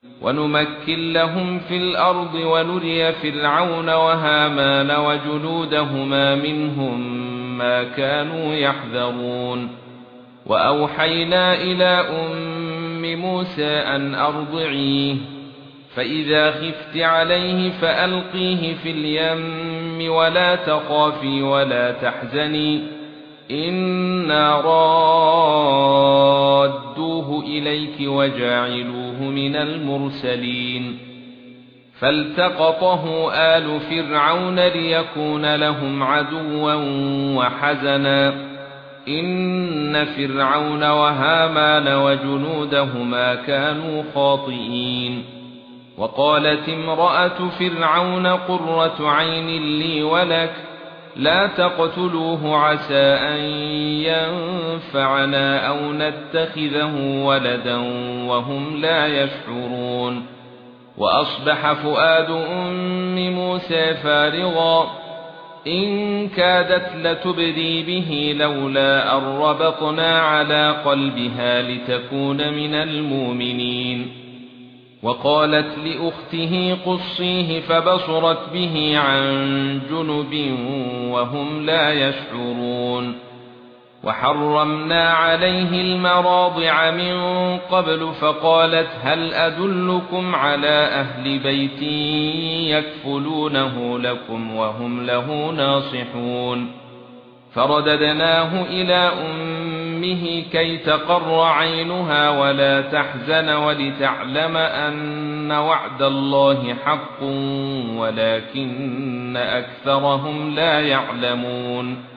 ونمكن لهم في الأرض ونري فرعون وهامان وجنودهما منهم ما كانوا يحذرون وأوحينا إلى أم موسى أن أرضعيه فإذا خفت عليه فألقيه في اليم ولا تخافي ولا تحزني إنا رادوه إليك وجاعلوه من المرسلين فالتقطه آل فرعون ليكون لهم عدوا وحزنا إن فرعون وهامان وجنودهما كانوا خاطئين وقالت امرأة فرعون قرة عين لي ولك لا تقتلوه عسى أن ينفعنا أو نتخذه ولدا وهم لا يشعرون وأصبح فؤاد أم موسى فارغا إن كادت لتبدي به لولا أن ربطنا على قلبها لتكون من المؤمنين وقالت لأخته قصيه فبصرت به عن جنب وهم لا يشعرون وحرمنا عليه المراضع من قبل فقالت هل أدلكم على أهل بيت يكفلونه لكم وهم له ناصحون فرددناه إلى أمه كي تقر عينها ولا تحزن ولتعلم أن وعد الله حق ولكن أكثرهم لا يعلمون